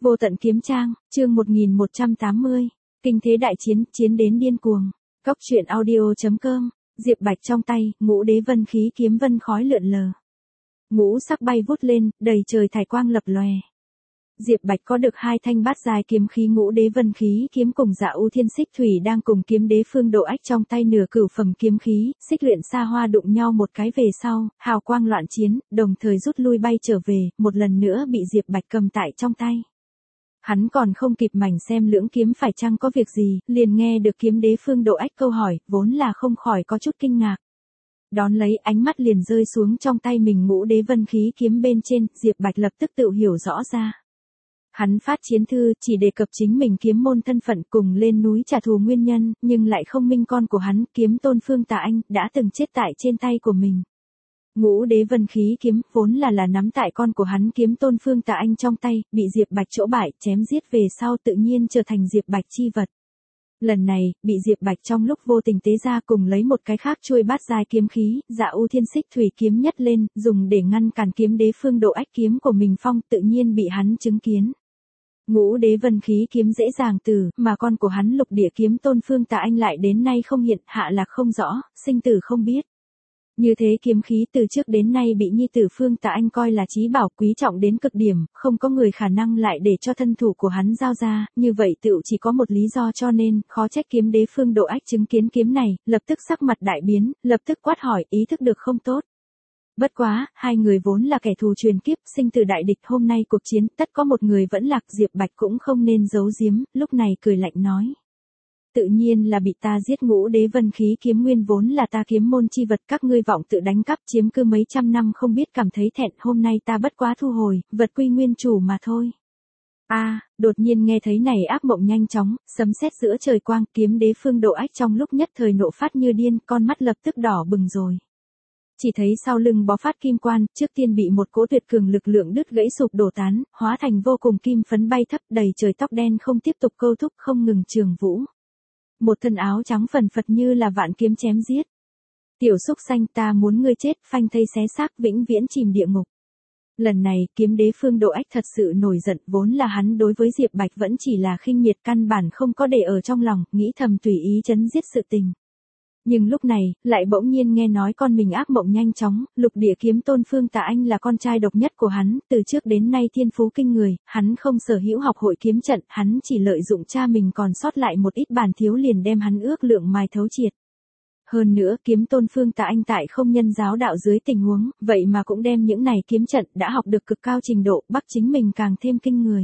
Vô tận kiếm trang, chương 1180. Kinh thế đại chiến, chiến đến điên cuồng. Cóc truyện audio.com. Diệp Bạch trong tay, ngũ đế vân khí kiếm vân khói lượn lờ. Ngũ sắc bay vút lên, đầy trời thải quang lập lòe. Diệp Bạch có được hai thanh bát dài kiếm khí ngũ đế vân khí kiếm cùng Dạ U Thiên Xích Thủy đang cùng kiếm đế Phương Độ Ách trong tay nửa cửu phẩm kiếm khí, xích luyện xa hoa đụng nhau một cái về sau, hào quang loạn chiến, đồng thời rút lui bay trở về, một lần nữa bị Diệp Bạch cầm tại trong tay. Hắn còn không kịp mảnh xem lưỡng kiếm phải chăng có việc gì, liền nghe được kiếm đế Phương Độ Ách câu hỏi, vốn là không khỏi có chút kinh ngạc. Đón lấy ánh mắt liền rơi xuống trong tay mình ngũ đế vân khí kiếm bên trên, Diệp Bạch lập tức tự hiểu rõ ra. Hắn phát chiến thư chỉ đề cập chính mình kiếm môn thân phận cùng lên núi trả thù nguyên nhân, nhưng lại không minh con của hắn, kiếm tôn Phương Tà Anh, đã từng chết tại trên tay của mình. Ngũ đế vân khí kiếm, vốn là nắm tại con của hắn kiếm tôn Phương Tà Anh trong tay, bị Diệp Bạch chỗ bại, chém giết về sau tự nhiên trở thành Diệp Bạch chi vật. Lần này, bị Diệp Bạch trong lúc vô tình tế ra cùng lấy một cái khác chuôi bát dài kiếm khí, Dạ U Thiên Xích Thủy kiếm nhất lên, dùng để ngăn cản kiếm đế Phương Độ Ách kiếm của mình phong, tự nhiên bị hắn chứng kiến. Ngũ đế vân khí kiếm dễ dàng tử, mà con của hắn lục địa kiếm tôn Phương Tà Anh lại đến nay không hiện, hạ lạc không rõ, sinh tử không biết. Như thế kiếm khí từ trước đến nay bị nhi tử Phương Tà Anh coi là chí bảo quý trọng đến cực điểm, không có người khả năng lại để cho thân thủ của hắn giao ra, như vậy tựu chỉ có một lý do cho nên, khó trách kiếm đế Phương Độ Ách chứng kiến kiếm này, lập tức sắc mặt đại biến, lập tức quát hỏi, ý thức được không tốt. Bất quá, hai người vốn là kẻ thù truyền kiếp, sinh tử đại địch, hôm nay cuộc chiến, tất có một người vẫn lạc, Diệp Bạch cũng không nên giấu giếm, lúc này cười lạnh nói. Tự nhiên là bị ta giết, ngũ đế vân khí kiếm nguyên vốn là ta kiếm môn chi vật, các ngươi vọng tự đánh cắp chiếm cư mấy trăm năm không biết cảm thấy thẹn, hôm nay ta bất quá thu hồi, vật quy nguyên chủ mà thôi. Đột nhiên nghe thấy này ác mộng nhanh chóng, sấm sét giữa trời quang, kiếm đế Phương Độ Ách trong lúc nhất thời nộ phát như điên, con mắt lập tức đỏ bừng rồi. Chỉ thấy sau lưng bó phát kim quan, trước tiên bị một cỗ tuyệt cường lực lượng đứt gãy sụp đổ tán, hóa thành vô cùng kim phấn bay thấp, đầy trời tóc đen không tiếp tục câu thúc không ngừng trường vũ. Một thân áo trắng phần phật như là vạn kiếm chém giết. Tiểu xúc xanh, ta muốn ngươi chết, phanh thây xé xác, vĩnh viễn chìm địa ngục. Lần này, kiếm đế Phương Độ Ách thật sự nổi giận, vốn là hắn đối với Diệp Bạch vẫn chỉ là khinh miệt, căn bản không có để ở trong lòng, nghĩ thầm tùy ý chấn giết sự tình. Nhưng lúc này, lại bỗng nhiên nghe nói con mình ác mộng nhanh chóng, lục địa kiếm tôn Phương Tà Anh là con trai độc nhất của hắn, từ trước đến nay thiên phú kinh người, hắn không sở hữu học hội kiếm trận, hắn chỉ lợi dụng cha mình còn sót lại một ít bàn thiếu liền đem hắn ước lượng mài thấu triệt. Hơn nữa, kiếm tôn Phương Tà Anh tại không nhân giáo đạo dưới tình huống, vậy mà cũng đem những này kiếm trận đã học được cực cao trình độ, bắt chính mình càng thêm kinh người.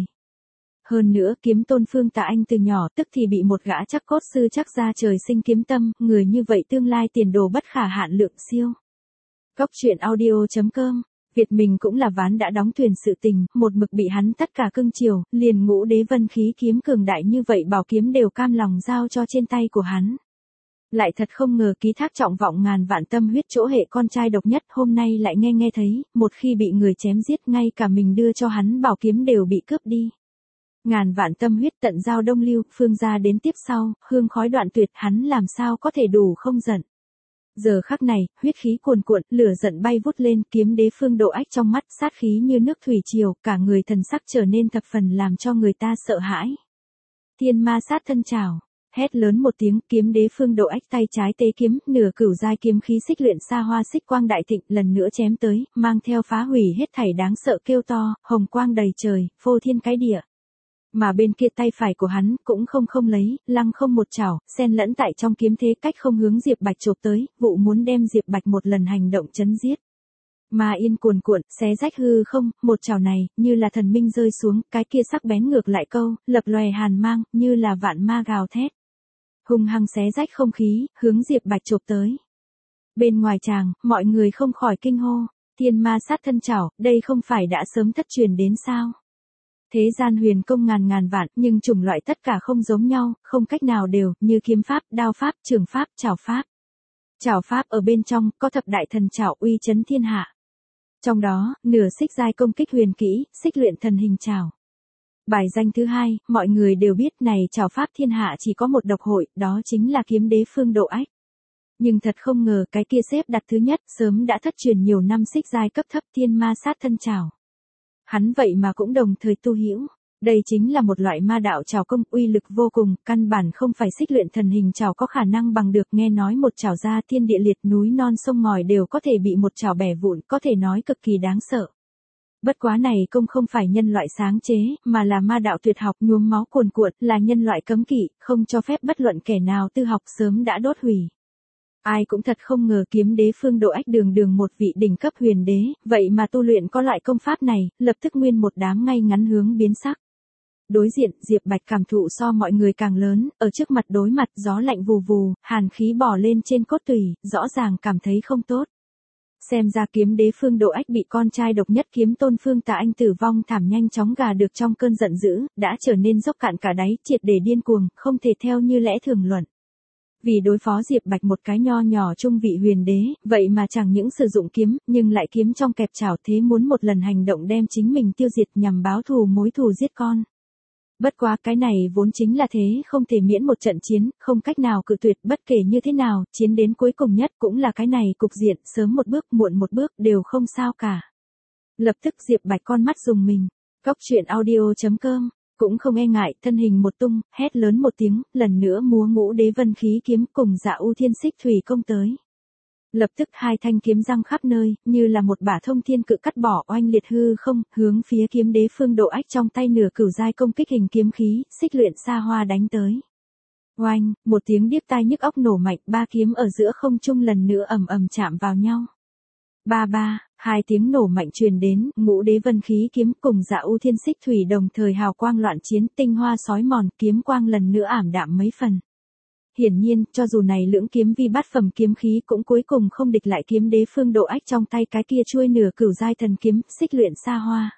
Hơn nữa, kiếm tôn Phương Tà Anh từ nhỏ tức thì bị một gã chắc cốt sư chắc ra trời sinh kiếm tâm, người như vậy tương lai tiền đồ bất khả hạn lượng siêu. Cóc truyện audio.com. Việt mình cũng là ván đã đóng thuyền sự tình, một mực bị hắn tất cả cưng chiều, liền ngũ đế vân khí kiếm cường đại như vậy bảo kiếm đều cam lòng giao cho trên tay của hắn. Lại thật không ngờ ký thác trọng vọng ngàn vạn tâm huyết chỗ hệ con trai độc nhất, hôm nay lại nghe thấy, một khi bị người chém giết ngay cả mình đưa cho hắn bảo kiếm đều bị cướp đi. Ngàn vạn tâm huyết tận giao Đông Lưu, Phương gia đến tiếp sau, hương khói đoạn tuyệt, hắn làm sao có thể đủ không giận. Giờ khắc này, huyết khí cuồn cuộn, lửa giận bay vút lên, kiếm đế Phương Độ Ách trong mắt sát khí như nước thủy triều, cả người thần sắc trở nên thập phần làm cho người ta sợ hãi. Thiên ma sát thân trảo, hét lớn một tiếng, kiếm đế Phương Độ Ách tay trái tế kiếm, nửa cửu giai kiếm khí xích luyện xa hoa xích quang đại thịnh, lần nữa chém tới, mang theo phá hủy hết thảy đáng sợ kêu to, hồng quang đầy trời, phô thiên cái địa. Mà bên kia tay phải của hắn cũng không lấy, lăng không một chảo, xen lẫn tại trong kiếm thế cách không hướng Diệp Bạch chộp tới, vụ muốn đem Diệp Bạch một lần hành động chấn giết. Mà yên cuồn cuộn, xé rách hư không, một chảo này, như là thần minh rơi xuống, cái kia sắc bén ngược lại câu, lập lòe hàn mang, như là vạn ma gào thét. Hung hăng xé rách không khí, hướng Diệp Bạch chộp tới. Bên ngoài tràng, mọi người không khỏi kinh hô, thiên ma sát thân chảo, đây không phải đã sớm thất truyền đến sao? Thế gian huyền công ngàn vạn, nhưng chủng loại tất cả không giống nhau, không cách nào đều, như kiếm pháp, đao pháp, trường pháp, trảo pháp. Trảo pháp ở bên trong, có thập đại thần trảo uy chấn thiên hạ. Trong đó, nửa xích giai công kích huyền kỹ, xích luyện thần hình trảo. Bài danh thứ hai, mọi người đều biết này trảo pháp thiên hạ chỉ có một độc hội, đó chính là kiếm đế Phương Độ Ách. Nhưng thật không ngờ cái kia xếp đặt thứ nhất, sớm đã thất truyền nhiều năm xích giai cấp thấp thiên ma sát thân trảo. Hắn vậy mà cũng đồng thời tu hữu. Đây chính là một loại ma đạo trảo công uy lực vô cùng, căn bản không phải xích luyện thần hình trảo có khả năng bằng được, nghe nói một trảo ra thiên địa liệt núi non sông ngòi đều có thể bị một trảo bẻ vụn, có thể nói cực kỳ đáng sợ. Bất quá này công không phải nhân loại sáng chế, mà là ma đạo tuyệt học nhuốm máu cuồn cuộn, là nhân loại cấm kỵ, không cho phép bất luận kẻ nào tư học sớm đã đốt hủy. Ai cũng thật không ngờ kiếm đế Phương Độ Ách đường đường một vị đỉnh cấp huyền đế, vậy mà tu luyện có loại công pháp này, lập tức nguyên một đám ngay ngắn hướng biến sắc. Đối diện, Diệp Bạch cảm thụ so mọi người càng lớn, ở trước mặt đối mặt gió lạnh vù vù, hàn khí bò lên trên cốt tủy, rõ ràng cảm thấy không tốt. Xem ra kiếm đế Phương Độ Ách bị con trai độc nhất kiếm tôn Phương Tà Anh tử vong thảm nhanh chóng gà được trong cơn giận dữ, đã trở nên dốc cạn cả đáy, triệt để điên cuồng, không thể theo như lẽ thường luận. Vì đối phó Diệp Bạch một cái nho nhỏ trung vị huyền đế, vậy mà chẳng những sử dụng kiếm, nhưng lại kiếm trong kẹp chảo thế muốn một lần hành động đem chính mình tiêu diệt nhằm báo thù mối thù giết con. Bất quá cái này vốn chính là thế không thể miễn một trận chiến, không cách nào cự tuyệt bất kể như thế nào, chiến đến cuối cùng nhất cũng là cái này cục diện, sớm một bước muộn một bước đều không sao cả. Lập tức Diệp Bạch con mắt rùng mình, Cóc Truyện Audio.com, cũng không e ngại, thân hình một tung, hét lớn một tiếng, lần nữa múa Ngũ Đế Vân Khí kiếm cùng Dạ U Thiên Xích Thủy công tới. Lập tức hai thanh kiếm răng khắp nơi, như là một bả thông thiên cự cắt bỏ oanh liệt hư không, hướng phía kiếm đế Phương Độ Ách trong tay nửa cửu giai công kích hình kiếm khí, xích luyện xa hoa đánh tới. Oanh, một tiếng điếc tai nhức óc nổ mạnh, ba kiếm ở giữa không trung lần nữa ầm ầm chạm vào nhau. Ba ba, hai tiếng nổ mạnh truyền đến, Ngũ Đế Vân Khí kiếm cùng Dạ U Thiên Xích Thủy đồng thời hào quang loạn chiến, tinh hoa sói mòn, kiếm quang lần nữa ảm đạm mấy phần. Hiển nhiên, cho dù này lưỡng kiếm vi bát phẩm kiếm khí cũng cuối cùng không địch lại kiếm đế Phương Độ Ách trong tay cái kia chuôi nửa cửu giai thần kiếm, xích luyện xa hoa.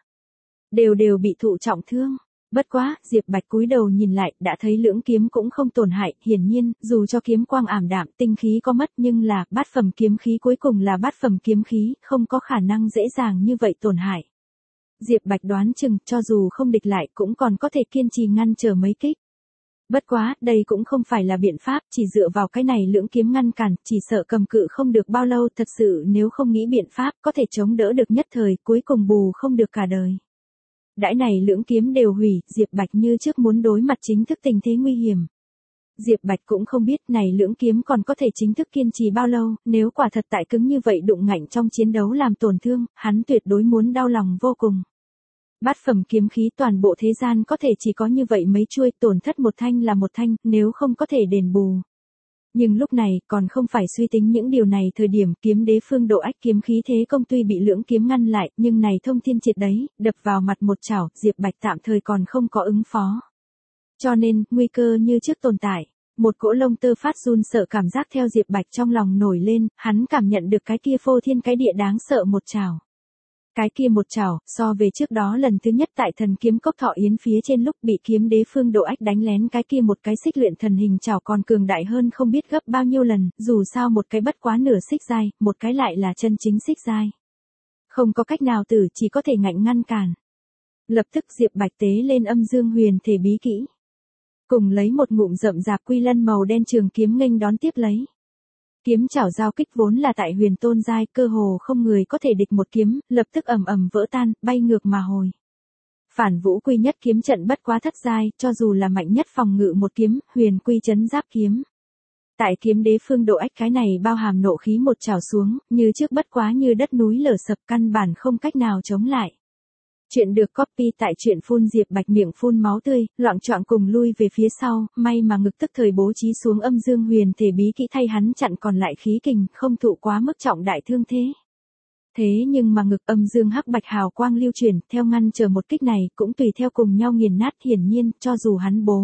Đều bị thụ trọng thương. Bất quá, Diệp Bạch cúi đầu nhìn lại, đã thấy lưỡng kiếm cũng không tổn hại, hiển nhiên, dù cho kiếm quang ảm đạm, tinh khí có mất nhưng là, bát phẩm kiếm khí cuối cùng là bát phẩm kiếm khí, không có khả năng dễ dàng như vậy tổn hại. Diệp Bạch đoán chừng, cho dù không địch lại cũng còn có thể kiên trì ngăn trở mấy kích. Bất quá, đây cũng không phải là biện pháp, chỉ dựa vào cái này lưỡng kiếm ngăn cản, chỉ sợ cầm cự không được bao lâu, thật sự nếu không nghĩ biện pháp, có thể chống đỡ được nhất thời, cuối cùng bù không được cả đời. Đãi này lưỡng kiếm đều hủy, Diệp Bạch như trước muốn đối mặt chính thức tình thế nguy hiểm. Diệp Bạch cũng không biết này lưỡng kiếm còn có thể chính thức kiên trì bao lâu, nếu quả thật tại cứng như vậy đụng ngạnh trong chiến đấu làm tổn thương, hắn tuyệt đối muốn đau lòng vô cùng. Bát phẩm kiếm khí toàn bộ thế gian có thể chỉ có như vậy mấy chuôi, tổn thất một thanh là một thanh, nếu không có thể đền bù. Nhưng lúc này, còn không phải suy tính những điều này thời điểm kiếm đế Phương Độ Ách kiếm khí thế công tuy bị lưỡng kiếm ngăn lại, nhưng này thông thiên triệt đấy, đập vào mặt một chảo, Diệp Bạch tạm thời còn không có ứng phó. Cho nên, nguy cơ như trước tồn tại. Một cỗ lông tơ phát run sợ cảm giác theo Diệp Bạch trong lòng nổi lên, hắn cảm nhận được cái kia phô thiên cái địa đáng sợ một chảo. Cái kia một chảo, so về trước đó lần thứ nhất tại thần kiếm cốc Thọ Yến phía trên lúc bị kiếm đế Phương Độ Ách đánh lén cái kia một cái xích luyện thần hình chảo còn cường đại hơn không biết gấp bao nhiêu lần, dù sao một cái bất quá nửa xích giai, một cái lại là chân chính xích giai. Không có cách nào tử, chỉ có thể ngạnh ngăn cản. Lập tức Diệp Bạch tế lên Âm Dương Huyền Thể bí kỹ. Cùng lấy một ngụm rậm rạp quy lân màu đen trường kiếm nghênh đón tiếp lấy. Kiếm chảo giao kích vốn là tại huyền tôn giai, cơ hồ không người có thể địch một kiếm, lập tức ầm ầm vỡ tan, bay ngược mà hồi. Phản Vũ Quy nhất kiếm trận bất quá thất giai, cho dù là mạnh nhất phòng ngự một kiếm, Huyền Quy chấn giáp kiếm. Tại kiếm đế Phương Độ Ách cái này bao hàm nộ khí một chảo xuống, như trước bất quá như đất núi lở sập, căn bản không cách nào chống lại. Chuyện được copy tại truyện phun Diệp Bạch miệng phun máu tươi, loạng choạng cùng lui về phía sau, may mà ngực tức thời bố trí xuống Âm Dương Huyền Thể bí kỹ thay hắn chặn còn lại khí kình, không thụ quá mức trọng đại thương thế. Thế nhưng mà ngực Âm Dương hắc bạch hào quang lưu chuyển, theo ngăn chờ một kích này, cũng tùy theo cùng nhau nghiền nát, hiển nhiên, cho dù hắn bố.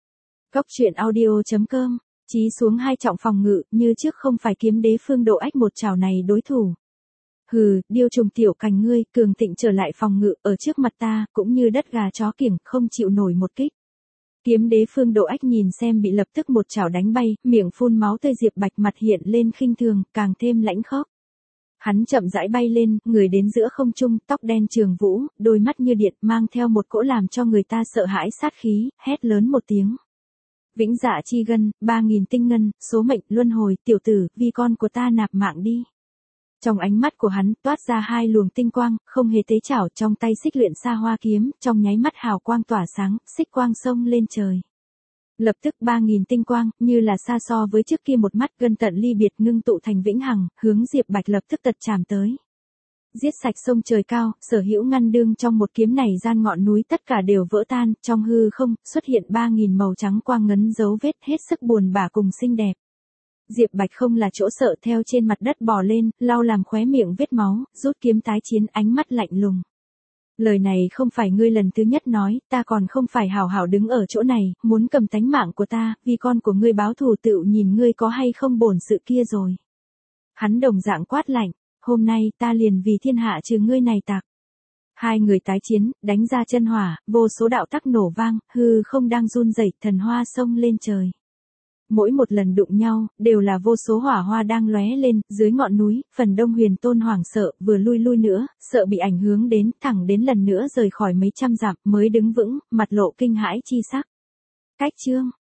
Cóc Truyện Audio.com, chí xuống hai trọng phòng ngự, như trước không phải kiếm đế Phương Độ Ách một chảo này đối thủ. Hừ, điêu trùng tiểu cành ngươi, cường thịnh trở lại phòng ngự, ở trước mặt ta, cũng như đất gà chó kiểng, không chịu nổi một kích. Kiếm đế Phương Độ Ách nhìn xem bị lập tức một chảo đánh bay, miệng phun máu tươi Diệp Bạch mặt hiện lên khinh thường, càng thêm lãnh khốc. Hắn chậm rãi bay lên, người đến giữa không trung, tóc đen trường vũ, đôi mắt như điện, mang theo một cỗ làm cho người ta sợ hãi sát khí, hét lớn một tiếng. Vĩnh Dạ Chi Gân, 3000 tinh ngân, số mệnh luân hồi, tiểu tử, vì con của ta nạp mạng đi. Trong ánh mắt của hắn toát ra hai luồng tinh quang, không hề tế chảo, trong tay xích luyện xa hoa kiếm, trong nháy mắt hào quang tỏa sáng, xích quang xông lên trời. Lập tức 3.000 tinh quang, như là xa so với trước kia một mắt gần tận ly biệt ngưng tụ thành vĩnh hằng, hướng Diệp Bạch lập tức tật chạm tới. Giết sạch sông trời cao, sở hữu ngăn đương trong một kiếm này gian ngọn núi tất cả đều vỡ tan, trong hư không, xuất hiện 3.000 màu trắng quang ngấn dấu vết hết sức buồn bã cùng xinh đẹp. Diệp Bạch không là chỗ sợ theo trên mặt đất bò lên, lau làm khóe miệng vết máu, rút kiếm tái chiến ánh mắt lạnh lùng. Lời này không phải ngươi lần thứ nhất nói, ta còn không phải hảo hảo đứng ở chỗ này, muốn cầm tánh mạng của ta, vì con của ngươi báo thù tựu nhìn ngươi có hay không bổn sự kia rồi. Hắn đồng dạng quát lạnh, hôm nay ta liền vì thiên hạ trừ ngươi này tặc. Hai người tái chiến, đánh ra chân hỏa, vô số đạo tắc nổ vang, hư không đang run rẩy, thần hoa xông lên trời. Mỗi một lần đụng nhau, đều là vô số hỏa hoa đang lóe lên, dưới ngọn núi, phần đông huyền tôn hoảng sợ, vừa lui nữa, sợ bị ảnh hưởng đến, thẳng đến lần nữa rời khỏi mấy trăm dặm, mới đứng vững, mặt lộ kinh hãi chi sắc. Cách chương.